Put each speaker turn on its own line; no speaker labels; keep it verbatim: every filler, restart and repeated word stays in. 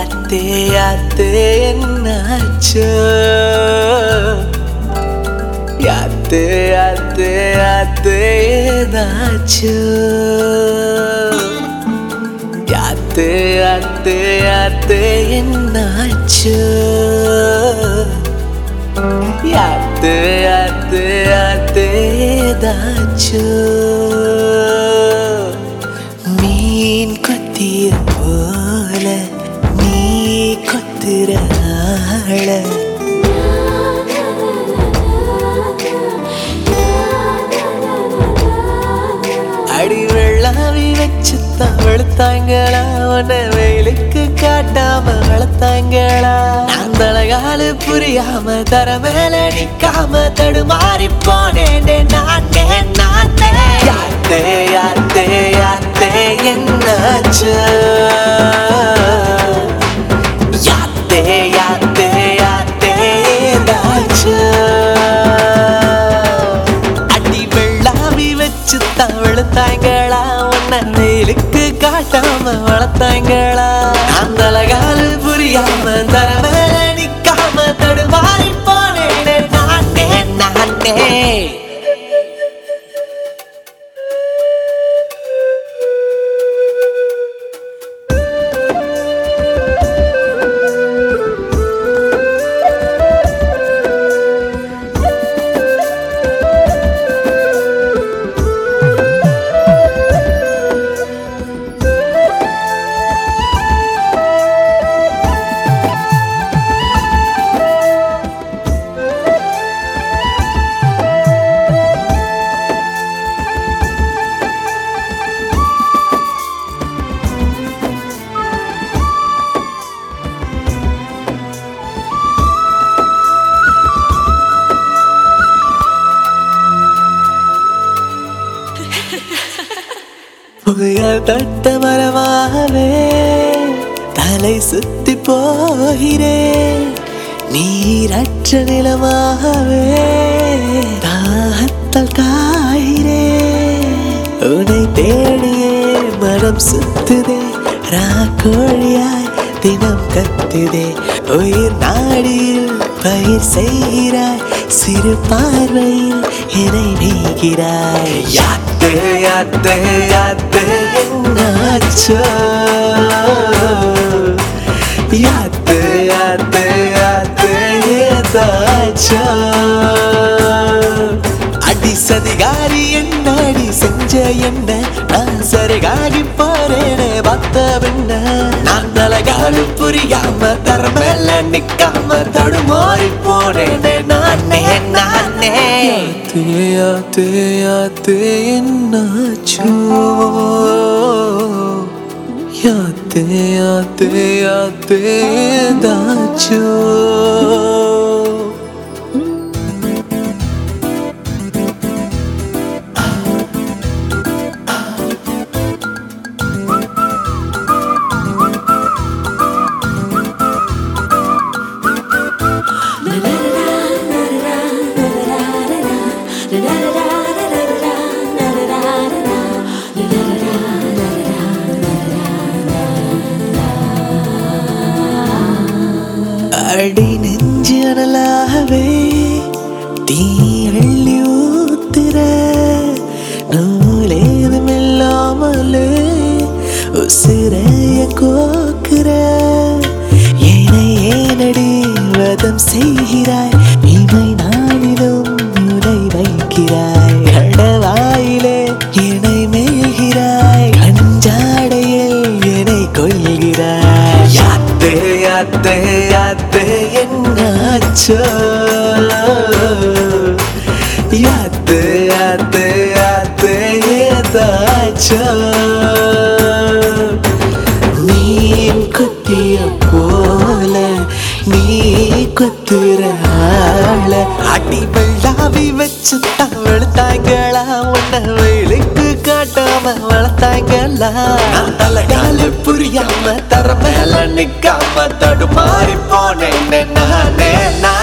யாத்தே யாத்தே என்னாச்சோ யாத்தே யாத்தே யாத்தே ஏதாச்சோ யாத்தே யாத்தே யாத்தே என்னாச்சோ யாத்தே யாத்தே யாத்தே ஏதாச்சோ மீன் கொத்திய போல நீ கொத்துற ஆள அடி வெள்ளாவி வச்சு தான் வளர்த்தாங்களா உன்னை வெயிலுக்கு காட்டாம வளர்த்தாங்களா அந்த அழகாலு புரியாம தர மேல நிக்காம தடுமாறி போனேன் நானே நானே யாத்தே யாத்தே யாத்தே என்னாச்சு யாத்தே யாத்தே யாத்தே ஏதாச்சு அடி வெள்ளாவி வச்சு தான் வளர்த்தாங்களா உன்னை வெயிலுக்கு காட்டாம வளர்த்தாங்களா அந்த அழகாலு புரியாம தர மேல நிக்காம தடுமாறி போனேன் நானே நானே புகையால் தட்ட மரமாகவே தலை சுத்தி போகிறேன் நீரற்ற நிலமாகவே தாகத்தால் காகிறேன் உன்னை தேடியே மனம் சுத்துதே ராக்கோழியாய் தினம் கத்துதே உயிர் நாடியில் பயிர் செய்கிறாய் சிறு பார்வையில் என்னை நீகிறாய் யாத்தே யாத்தே யாத்தே என்னாச்சோ யாத்தே யாத்தே யாத்தே ஏதாச்சோ அடி சதிகாரி என்னாடி செஞ்ச என்ன நான் சரிகாகி போறேனே பார்த்த பின்ன நான் அழகாலு புரியாம தர மேல நிக்காம தடுமாறி போனேனே நானே நானே யாத்தே யாத்தே யாத்தே என்னாச்சோ யாத்தே யாத்தே யாத்தே ஏதாச்சோ அடி நெஞ்சு அனலாகவே தீ அள்ளி ஊத்துற நூலேதும் இல்லாமலே உசிரைய கோக்குற என்னை ஏனடி வதம் செய்கிறாய் இமை நாளிலும் உலை வைக்கிறாய் கடவாயிலே என்னை மேய்கிறாய் கஞ்சாடையில் என்னை கொள்கிறாய் யாத்தே யாத்தே யாத்தே என்னாச்சோ யாத்தே யாத்தே யாத்தே ஏதாச்சோ மீன் கொத்திய போல நீ கொத்துற ஆள அடி வெள்ளாவி வச்சு தான் வளர்த்தாங்களா உன்னை வெயிலுக்கு காட்டாம வளர்த்தாங்களா தலைகாலு புரியாம தர மேல நிக்காம தடுமாறி போனேன் நானே நான்